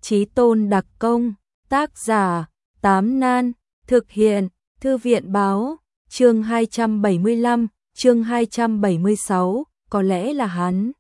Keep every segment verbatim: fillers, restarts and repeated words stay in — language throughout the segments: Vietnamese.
Chí tôn đặc công, tác giả, Tám Nan, thực hiện, Thư viện báo, chương hai trăm bảy mươi lăm, chương hai trăm bảy mươi sáu, có lẽ là hắn.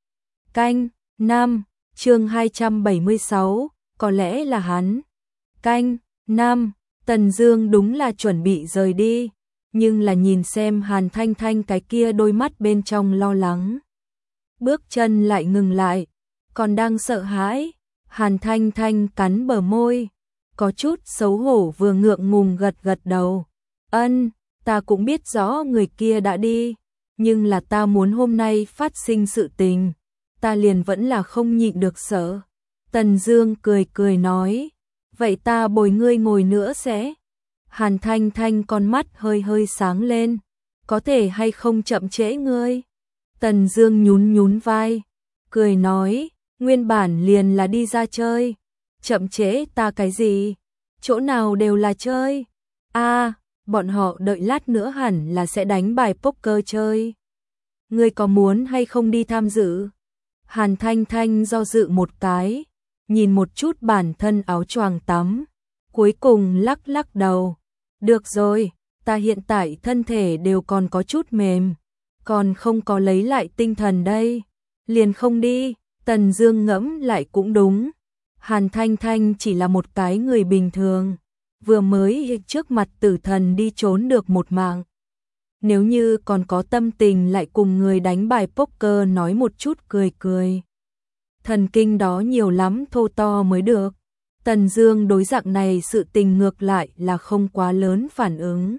Canh, năm, chương hai trăm bảy mươi sáu, có lẽ là hắn. Canh, năm, Tần Dương đúng là chuẩn bị rời đi, nhưng là nhìn xem Hàn Thanh Thanh cái kia đôi mắt bên trong lo lắng. Bước chân lại ngừng lại, còn đang sợ hãi, Hàn Thanh Thanh cắn bờ môi, có chút xấu hổ vừa ngượng ngùng gật gật đầu. Ân, ta cũng biết rõ người kia đã đi, nhưng là ta muốn hôm nay phát sinh sự tình, ta liền vẫn là không nhịn được sợ. Tần Dương cười cười nói, vậy ta bồi ngươi ngồi nữa sẽ. Hàn Thanh Thanh con mắt hơi hơi sáng lên, có thể hay không chậm trễ ngươi? Tần Dương nhún nhún vai, cười nói, nguyên bản liền là đi ra chơi, chậm trễ ta cái gì, chỗ nào đều là chơi. A, à, bọn họ đợi lát nữa hẳn là sẽ đánh bài poker chơi. Ngươi có muốn hay không đi tham dự? Hàn Thanh Thanh do dự một cái, nhìn một chút bản thân áo choàng tắm, cuối cùng lắc lắc đầu. Được rồi, ta hiện tại thân thể đều còn có chút mềm, còn không có lấy lại tinh thần đây, liền không đi. Tần Dương ngẫm lại cũng đúng, Hàn Thanh Thanh chỉ là một cái người bình thường, vừa mới trước mặt tử thần đi trốn được một mạng. Nếu như còn có tâm tình lại cùng người đánh bài poker nói một chút cười cười. Thần kinh đó nhiều lắm thô to mới được. Tần Dương đối dạng này sự tình ngược lại là không quá lớn phản ứng.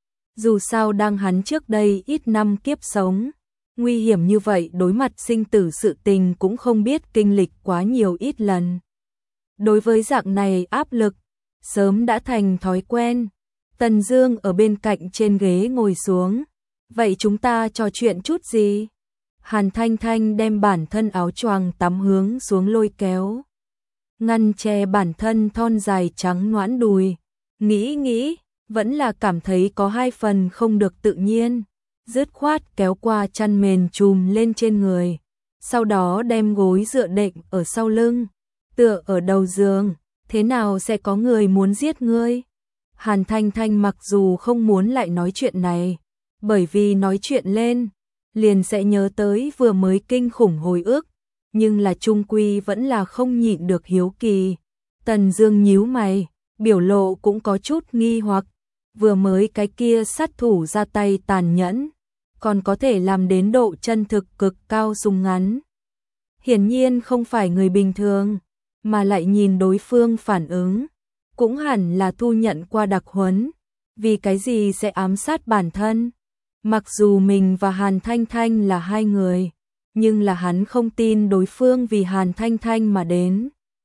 Dù sao đang hắn trước đây ít năm kiếp sống, nguy hiểm như vậy đối mặt sinh tử sự tình cũng không biết kinh lịch quá nhiều ít lần. Đối với dạng này áp lực, sớm đã thành thói quen. Tần Dương ở bên cạnh trên ghế ngồi xuống. Vậy chúng ta trò chuyện chút gì? Hàn Thanh Thanh đem bản thân áo choàng tắm hướng xuống lôi kéo, ngăn che bản thân thon dài trắng nõn đùi. Nghĩ nghĩ, vẫn là cảm thấy có hai phần không được tự nhiên. Dứt khoát kéo qua chăn mền trùm lên trên người, sau đó đem gối dựa đệm ở sau lưng, tựa ở đầu giường. Thế nào sẽ có người muốn giết ngươi? Hàn Thanh Thanh mặc dù không muốn lại nói chuyện này, bởi vì nói chuyện lên, liền sẽ nhớ tới vừa mới kinh khủng hồi ức, nhưng là chung quy vẫn là không nhịn được hiếu kỳ. Tần Dương nhíu mày, biểu lộ cũng có chút nghi hoặc, vừa mới cái kia sát thủ ra tay tàn nhẫn, còn có thể làm đến độ chân thực cực cao súng ngắn. Hiển nhiên không phải người bình thường, mà lại nhìn đối phương phản ứng, cũng hẳn là thu nhận qua đặc huấn, vì cái gì sẽ ám sát bản thân. Mặc dù mình và Hàn Thanh Thanh là hai người, nhưng là hắn không tin đối phương vì Hàn Thanh Thanh mà đến.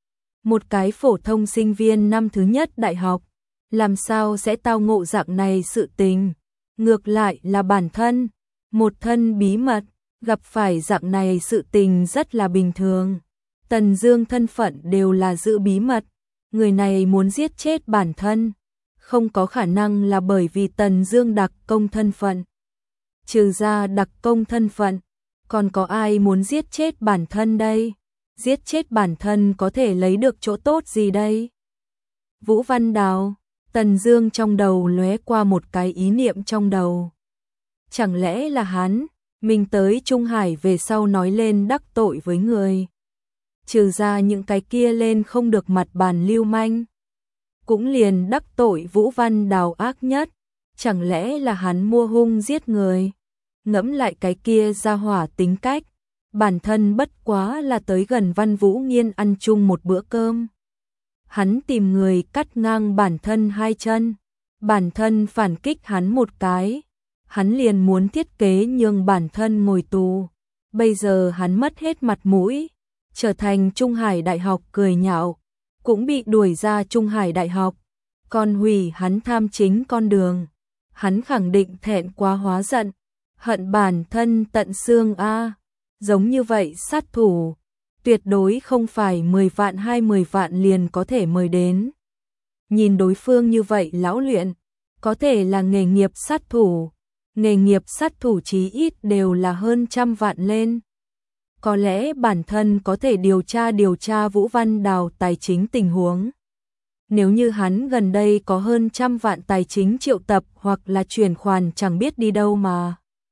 Một cái phổ thông sinh viên năm thứ nhất đại học, làm sao sẽ tao ngộ dạng này sự tình? Ngược lại là bản thân, một thân bí mật, gặp phải dạng này sự tình rất là bình thường. Tần Dương thân phận đều là giữ bí mật, người này muốn giết chết bản thân, không có khả năng là bởi vì Tần Dương đặc công thân phận. Trừ ra đặc công thân phận, còn có ai muốn giết chết bản thân đây? Giết chết bản thân có thể lấy được chỗ tốt gì đây? Vũ Văn Đào, Tần Dương trong đầu lóe qua một cái ý niệm trong đầu. Chẳng lẽ là hắn, mình tới Trung Hải về sau nói lên đắc tội với người. Trừ ra những cái kia lên không được mặt bàn lưu manh, cũng liền đắc tội Vũ Văn Đào ác nhất. Chẳng lẽ là hắn mua hung giết người? Ngẫm lại cái kia ra hỏa tính cách, bản thân bất quá là tới gần Văn Vũ Nghiên ăn chung một bữa cơm. Hắn tìm người cắt ngang bản thân hai chân, bản thân phản kích hắn một cái, hắn liền muốn thiết kế nhường bản thân ngồi tù. Bây giờ hắn mất hết mặt mũi, trở thành Trung Hải Đại học cười nhạo, cũng bị đuổi ra Trung Hải Đại học, còn hủy hắn tham chính con đường. Hắn khẳng định thẹn quá hóa giận, hận bản thân tận xương a. Giống như vậy sát thủ, tuyệt đối không phải mười vạn hai mươi vạn liền có thể mời đến. Nhìn đối phương như vậy lão luyện, có thể là nghề nghiệp sát thủ, nghề nghiệp sát thủ chí ít đều là hơn trăm vạn lên. có lẽ bản thân có thể điều tra điều tra Vũ Văn Đào tài chính tình huống. Nếu như hắn gần đây có hơn trăm vạn tài chính triệu tập hoặc là chuyển khoản chẳng biết đi đâu mà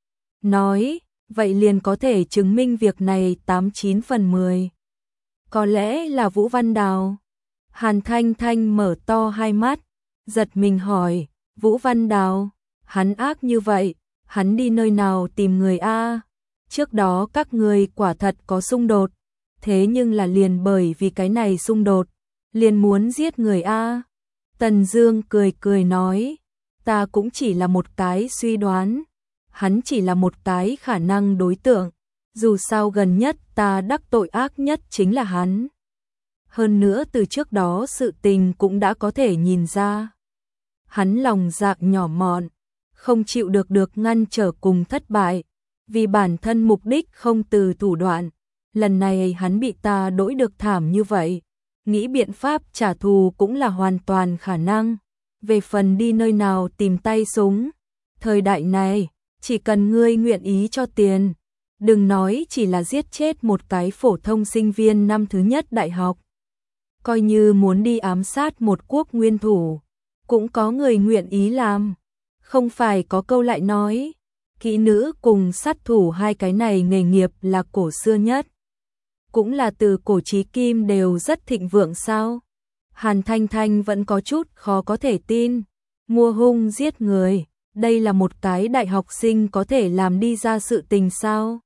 nói, vậy liền có thể chứng minh việc này tám chín phần mười. Có lẽ là Vũ Văn Đào. Hàn Thanh Thanh mở to hai mắt, giật mình hỏi, Vũ Văn Đào, hắn ác như vậy, hắn đi nơi nào tìm người a? Trước đó các người quả thật có xung đột, thế nhưng là liền bởi vì cái này xung đột, liền muốn giết người a. Tần Dương cười cười nói, ta cũng chỉ là một cái suy đoán, hắn chỉ là một cái khả năng đối tượng, dù sao gần nhất ta đắc tội ác nhất chính là hắn. Hơn nữa từ trước đó sự tình cũng đã có thể nhìn ra. Hắn lòng dạ nhỏ mọn, không chịu được được ngăn trở cùng thất bại, vì bản thân mục đích không từ thủ đoạn. Lần này hắn bị ta đỗi được thảm như vậy, nghĩ biện pháp trả thù cũng là hoàn toàn khả năng. Về phần đi nơi nào tìm tay súng, thời đại này, chỉ cần ngươi nguyện ý cho tiền, đừng nói chỉ là giết chết một cái phổ thông sinh viên năm thứ nhất đại học. Coi như muốn đi ám sát một quốc nguyên thủ, cũng có người nguyện ý làm. Không phải có câu lại nói, kỹ nữ cùng sát thủ hai cái này nghề nghiệp là cổ xưa nhất. Cũng là từ cổ chí kim đều rất thịnh vượng sao? Hàn Thanh Thanh vẫn có chút khó có thể tin. Mua hung giết người, đây là một cái đại học sinh có thể làm đi ra sự tình sao?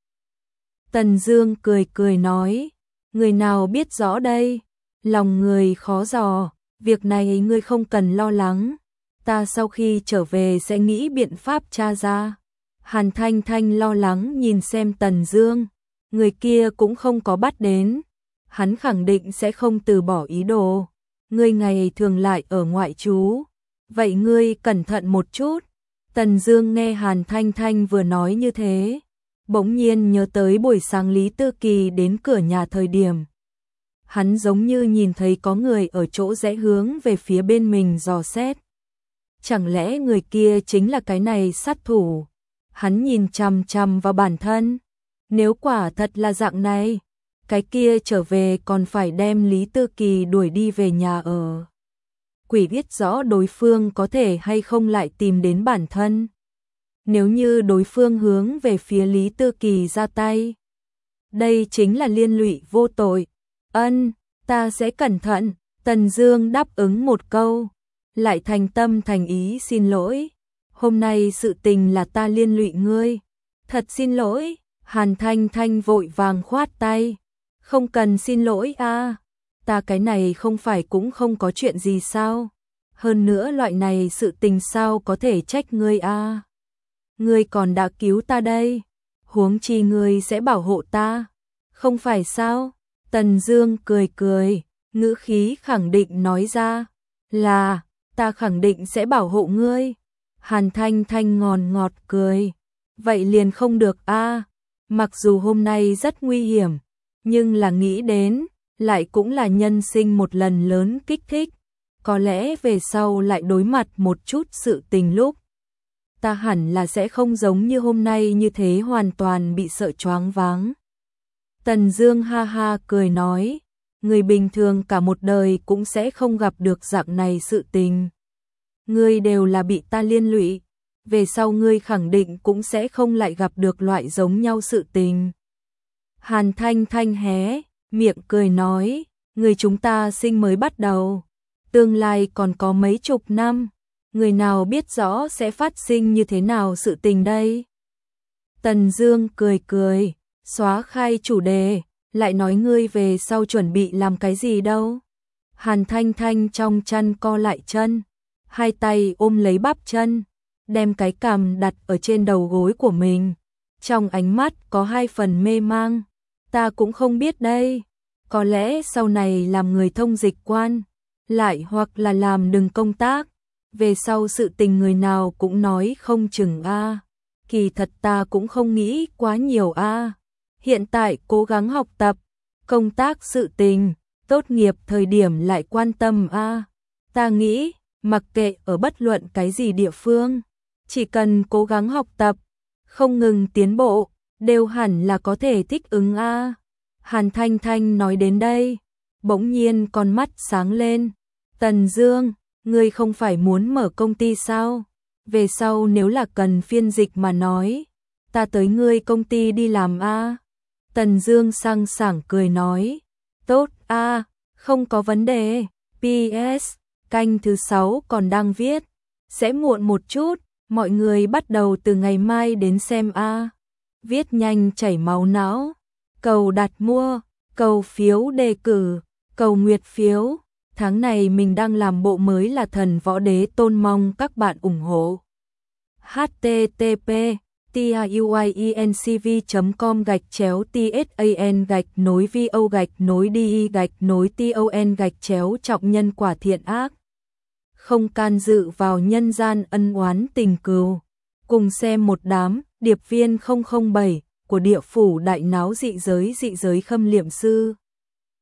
Tần Dương cười cười nói, người nào biết rõ đây, lòng người khó dò, việc này ngươi không cần lo lắng, ta sau khi trở về sẽ nghĩ biện pháp tra ra. Hàn Thanh Thanh lo lắng nhìn xem Tần Dương, người kia cũng không có bắt đến, hắn khẳng định sẽ không từ bỏ ý đồ. Ngươi ngày thường lại ở ngoại trú, vậy ngươi cẩn thận một chút. Tần Dương nghe Hàn Thanh Thanh vừa nói như thế, bỗng nhiên nhớ tới buổi sáng Lý Tư Kỳ đến cửa nhà thời điểm. Hắn giống như nhìn thấy có người ở chỗ rẽ hướng về phía bên mình dò xét. Chẳng lẽ người kia chính là cái này sát thủ? Hắn nhìn chằm chằm vào bản thân. Nếu quả thật là dạng này, cái kia trở về còn phải đem Lý Tư Kỳ đuổi đi về nhà ở. Quỷ biết rõ đối phương có thể hay không lại tìm đến bản thân. Nếu như đối phương hướng về phía Lý Tư Kỳ ra tay, đây chính là liên lụy vô tội. Ân, ta sẽ cẩn thận. Tần Dương đáp ứng một câu, lại thành tâm thành ý xin lỗi. Hôm nay sự tình là ta liên lụy ngươi, thật xin lỗi. Hàn Thanh Thanh vội vàng khoát tay, không cần xin lỗi a, ta cái này không phải cũng không có chuyện gì sao? Hơn nữa loại này sự tình sao có thể trách ngươi a? Ngươi còn đã cứu ta đây, huống chi ngươi sẽ bảo hộ ta, không phải sao? Tần Dương cười cười, ngữ khí khẳng định nói ra, là, ta khẳng định sẽ bảo hộ ngươi. Hàn Thanh Thanh ngòn ngọt cười, vậy liền không được a, mặc dù hôm nay rất nguy hiểm, nhưng là nghĩ đến, lại cũng là nhân sinh một lần lớn kích thích, có lẽ về sau lại đối mặt một chút sự tình lúc. Ta hẳn là sẽ không giống như hôm nay như thế hoàn toàn bị sợ choáng váng. Tần Dương ha ha cười nói, người bình thường cả một đời cũng sẽ không gặp được dạng này sự tình. Ngươi đều là bị ta liên lụy, về sau ngươi khẳng định cũng sẽ không lại gặp được loại giống nhau sự tình. Hàn Thanh Thanh hé miệng cười nói, người chúng ta sinh mới bắt đầu, tương lai còn có mấy chục năm, người nào biết rõ sẽ phát sinh như thế nào sự tình đây. Tần Dương cười cười, xóa khai chủ đề, lại nói ngươi về sau chuẩn bị làm cái gì đâu. Hàn Thanh Thanh trong chăn co lại chân, hai tay ôm lấy bắp chân, đem cái cằm đặt ở trên đầu gối của mình, trong ánh mắt có hai phần mê mang. Ta cũng không biết đây, có lẽ sau này làm người thông dịch quan, lại hoặc là làm đừng công tác, về sau sự tình người nào cũng nói không chừng a. Kỳ thật ta cũng không nghĩ quá nhiều a. Hiện tại cố gắng học tập, công tác sự tình, tốt nghiệp thời điểm lại quan tâm a. Ta nghĩ, mặc kệ ở bất luận cái gì địa phương, chỉ cần cố gắng học tập, không ngừng tiến bộ, đều hẳn là có thể thích ứng a. Hàn Thanh Thanh nói đến đây, bỗng nhiên con mắt sáng lên. Tần Dương, ngươi không phải muốn mở công ty sao? Về sau nếu là cần phiên dịch mà nói, ta tới ngươi công ty đi làm a. Tần Dương sang sảng cười nói, tốt a, không có vấn đề. pê ét, canh thứ sáu còn đang viết, sẽ muộn một chút, mọi người bắt đầu từ ngày mai đến xem a. Viết nhanh chảy máu não. Cầu đặt mua, cầu phiếu đề cử, cầu nguyệt phiếu. Tháng này mình đang làm bộ mới là Thần Võ Đế Tôn, mong các bạn ủng hộ. h t t p tuincv chấm com gạch chéo tsan gạch nối vo gạch nối đi gạch nối ton gạch chéo trọng nhân quả thiện ác. Không can dự vào nhân gian ân oán tình cừu. Cùng xem một đám điệp viên không không bảy của địa phủ đại náo dị giới dị giới Khâm Liệm Sư.